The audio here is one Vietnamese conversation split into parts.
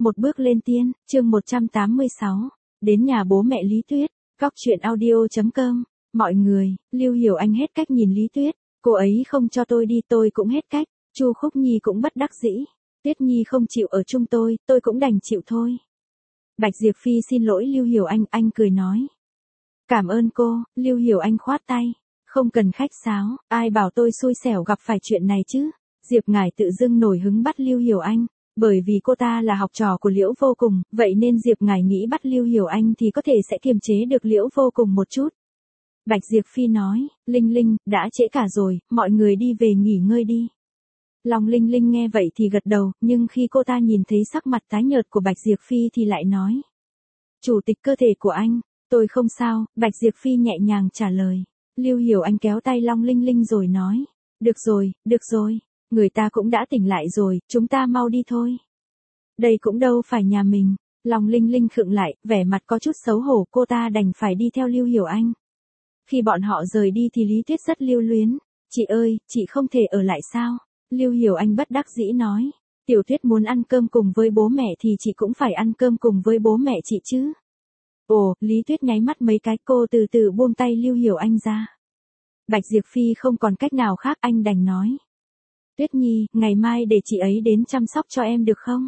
Một bước lên tiên, chương 186. Đến nhà bố mẹ Lý Tuyết, góc truyện audio.com. Mọi người, Lưu Hiểu Anh hết cách nhìn Lý Tuyết, cô ấy không cho tôi đi tôi cũng hết cách, Chu Khúc Nhi cũng bất đắc dĩ. Tuyết Nhi không chịu ở chung tôi cũng đành chịu thôi. Bạch Diệp Phi xin lỗi Lưu Hiểu Anh cười nói. Cảm ơn cô, Lưu Hiểu Anh khoát tay. Không cần khách sáo, ai bảo tôi xui xẻo gặp phải chuyện này chứ. Diệp Ngải tự dưng nổi hứng bắt Lưu Hiểu Anh, bởi vì cô ta là học trò của Liễu Vô Cùng, vậy nên Diệp Ngải nghĩ bắt Lưu Hiểu Anh thì có thể sẽ kiềm chế được Liễu Vô Cùng một chút. Bạch Diệp Phi nói, Linh Linh, đã trễ cả rồi, mọi người đi về nghỉ ngơi đi. Long Linh Linh nghe vậy thì gật đầu, nhưng khi cô ta nhìn thấy sắc mặt tái nhợt của Bạch Diệp Phi thì lại nói. Chủ tịch cơ thể của anh, tôi không sao, Bạch Diệp Phi nhẹ nhàng trả lời. Lưu Hiểu Anh kéo tay Long Linh Linh rồi nói. Được rồi, người ta cũng đã tỉnh lại rồi, chúng ta mau đi thôi. Đây cũng đâu phải nhà mình. Long Linh Linh khựng lại, vẻ mặt có chút xấu hổ, cô ta đành phải đi theo Lưu Hiểu Anh. Khi bọn họ rời đi thì Lý Tuyết rất lưu luyến. Chị ơi, chị không thể ở lại sao? Lưu Hiểu Anh bất đắc dĩ nói. Tiểu Tuyết muốn ăn cơm cùng với bố mẹ thì chị cũng phải ăn cơm cùng với bố mẹ chị chứ. Ồ, Lý Tuyết nháy mắt mấy cái, cô từ từ buông tay Lưu Hiểu Anh ra. Bạch Diệp Phi không còn cách nào khác, anh đành nói. Tuyết Nhi, ngày mai để chị ấy đến chăm sóc cho em được không?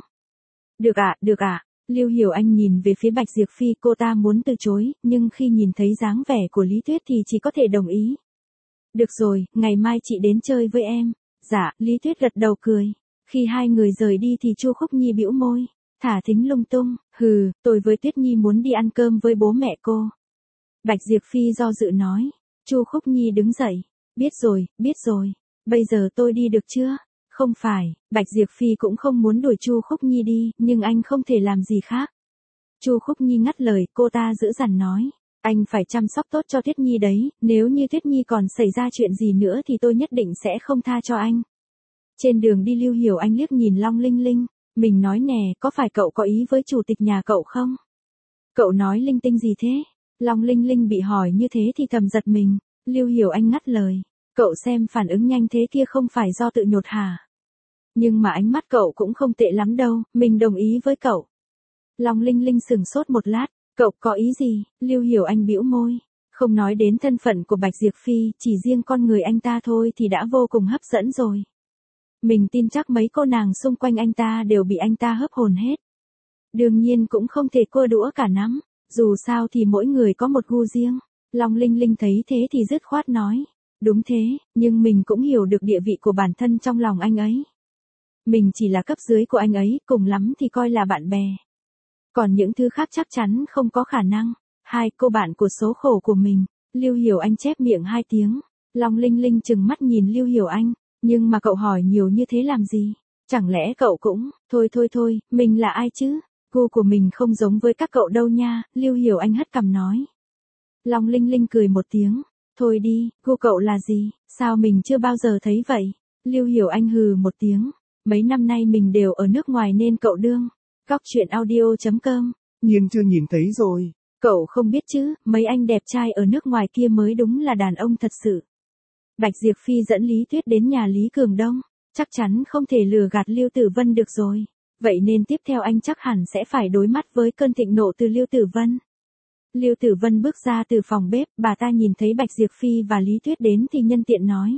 Được ạ. Lưu Hiểu Anh nhìn về phía Bạch Diệp Phi, cô ta muốn từ chối, nhưng khi nhìn thấy dáng vẻ của Lý Tuyết thì chỉ có thể đồng ý. Được rồi, ngày mai chị đến chơi với em. Dạ, Lý Tuyết gật đầu cười. Khi hai người rời đi thì Chu Khúc Nhi bĩu môi, thả thính lung tung, tôi với Tuyết Nhi muốn đi ăn cơm với bố mẹ cô. Bạch Diệp Phi do dự nói. Chu Khúc Nhi đứng dậy, biết rồi, bây giờ tôi đi được chưa? Không phải, Bạch Diệp Phi cũng không muốn đuổi Chu Khúc Nhi đi, nhưng anh không thể làm gì khác. Chu Khúc Nhi ngắt lời, cô ta giữ dằn nói. Anh phải chăm sóc tốt cho Tuyết Nhi đấy, nếu như Tuyết Nhi còn xảy ra chuyện gì nữa thì tôi nhất định sẽ không tha cho anh. Trên đường đi Lưu Hiểu Anh liếc nhìn Long Linh Linh, mình nói nè, có phải cậu có ý với chủ tịch nhà cậu không? Cậu nói linh tinh gì thế? Long Linh Linh bị hỏi như thế thì thầm giật mình. Lưu Hiểu Anh ngắt lời. Cậu xem phản ứng nhanh thế kia không phải do tự nhột hả? Nhưng mà ánh mắt cậu cũng không tệ lắm đâu, mình đồng ý với cậu. Long Linh Linh sửng sốt một lát. Cậu có ý gì? Lưu Hiểu Anh bĩu môi. Không nói đến thân phận của Bạch Diệp Phi, chỉ riêng con người anh ta thôi thì đã vô cùng hấp dẫn rồi. Mình tin chắc mấy cô nàng xung quanh anh ta đều bị anh ta hấp hồn hết. Đương nhiên cũng không thể cua đũa cả nắm. Dù sao thì mỗi người có một gu riêng. Long Linh Linh thấy thế thì dứt khoát nói. Đúng thế, nhưng mình cũng hiểu được địa vị của bản thân trong lòng anh ấy. Mình chỉ là cấp dưới của anh ấy, cùng lắm thì coi là bạn bè. Còn những thứ khác chắc chắn không có khả năng. Hai cô bạn của số khổ của mình. Lưu Hiểu Anh chép miệng 2 tiếng. Long Linh Linh trừng mắt nhìn Lưu Hiểu Anh. Nhưng mà cậu hỏi nhiều như thế làm gì? Chẳng lẽ cậu cũng, thôi, mình là ai chứ? Gu của mình không giống với các cậu đâu nha, Lưu Hiểu Anh hất cằm nói. Long Linh Linh cười một tiếng. Thôi đi, gu cậu là gì? Sao mình chưa bao giờ thấy vậy? Lưu Hiểu Anh hừ một tiếng. Mấy năm nay mình đều ở nước ngoài nên cậu đương. Góc truyện audio.com. Nhiên chưa nhìn thấy rồi. Cậu không biết chứ, mấy anh đẹp trai ở nước ngoài kia mới đúng là đàn ông thật sự. Bạch Diệp Phi dẫn Lý Tuyết đến nhà Lý Cường Đông. Chắc chắn không thể lừa gạt Lưu Tử Vân được rồi. Vậy nên tiếp theo anh chắc hẳn sẽ phải đối mặt với cơn thịnh nộ từ Lưu Tử Vân. Lưu Tử Vân bước ra từ phòng bếp, bà ta nhìn thấy Bạch Diệp Phi và Lý Tuyết đến thì nhân tiện nói.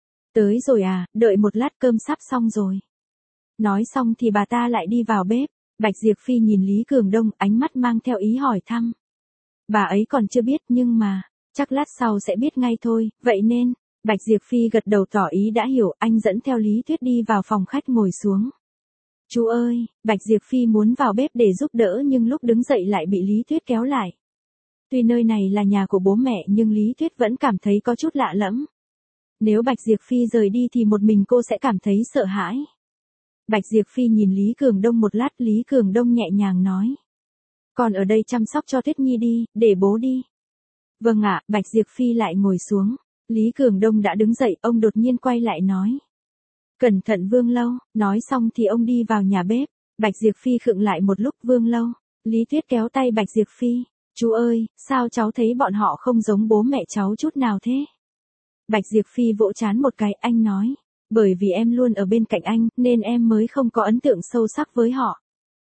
Tới rồi à, đợi một lát cơm sắp xong rồi. Nói xong thì bà ta lại đi vào bếp. Bạch Diệp Phi nhìn Lý Cường Đông, ánh mắt mang theo ý hỏi thăm. Bà ấy còn chưa biết nhưng mà, chắc lát sau sẽ biết ngay thôi, vậy nên, Bạch Diệp Phi gật đầu tỏ ý đã hiểu, anh dẫn theo Lý Tuyết đi vào phòng khách ngồi xuống. Chú ơi, Bạch Diệp Phi muốn vào bếp để giúp đỡ nhưng lúc đứng dậy lại bị Lý Tuyết kéo lại. Tuy nơi này là nhà của bố mẹ nhưng Lý Tuyết vẫn cảm thấy có chút lạ lẫm. Nếu Bạch Diệp Phi rời đi thì một mình cô sẽ cảm thấy sợ hãi. Bạch Diệp Phi nhìn Lý Cường Đông một lát, Lý Cường Đông nhẹ nhàng nói. Còn ở đây chăm sóc cho Tuyết Nhi đi, để bố đi. Vâng ạ, Bạch Diệp Phi lại ngồi xuống. Lý Cường Đông đã đứng dậy, ông đột nhiên quay lại nói. Cẩn thận Vương Lâu, nói xong thì ông đi vào nhà bếp. Bạch Diệp Phi khựng lại một lúc. Vương Lâu. Lý Tuyết kéo tay Bạch Diệp Phi. Chú ơi, sao cháu thấy bọn họ không giống bố mẹ cháu chút nào thế? Bạch Diệp Phi vỗ trán một cái, anh nói. Bởi vì em luôn ở bên cạnh anh, nên em mới không có ấn tượng sâu sắc với họ.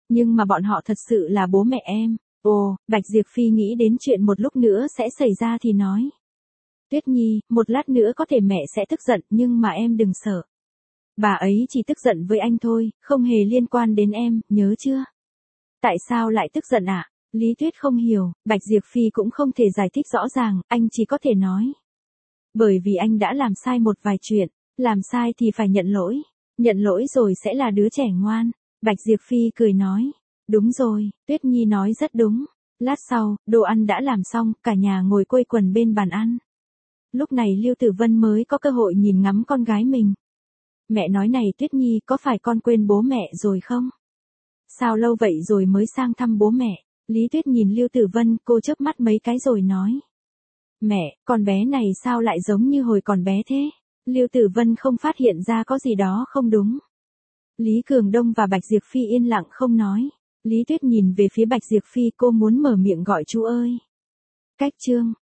Nhưng mà bọn họ thật sự là bố mẹ em. Ồ, Bạch Diệp Phi nghĩ đến chuyện một lúc nữa sẽ xảy ra thì nói. Tuyết Nhi, một lát nữa có thể mẹ sẽ tức giận nhưng mà em đừng sợ. Bà ấy chỉ tức giận với anh thôi, không hề liên quan đến em, nhớ chưa? Tại sao lại tức giận ạ? Lý Tuyết không hiểu, Bạch Diệp Phi cũng không thể giải thích rõ ràng, anh chỉ có thể nói. Bởi vì anh đã làm sai một vài chuyện, làm sai thì phải nhận lỗi rồi sẽ là đứa trẻ ngoan. Bạch Diệp Phi cười nói, đúng rồi, Tuyết Nhi nói rất đúng. Lát sau, đồ ăn đã làm xong, cả nhà ngồi quây quần bên bàn ăn. Lúc này Lưu Tử Vân mới có cơ hội nhìn ngắm con gái mình. Mẹ nói này Tuyết Nhi, có phải con quên bố mẹ rồi không? Sao lâu vậy rồi mới sang thăm bố mẹ? Lý Tuyết nhìn Lưu Tử Vân, cô chớp mắt mấy cái rồi nói. Mẹ, con bé này sao lại giống như hồi còn bé thế? Lưu Tử Vân không phát hiện ra có gì đó không đúng. Lý Cường Đông và Bạch Diệp Phi yên lặng không nói. Lý Tuyết nhìn về phía Bạch Diệp Phi, cô muốn mở miệng gọi chú ơi. Cách chương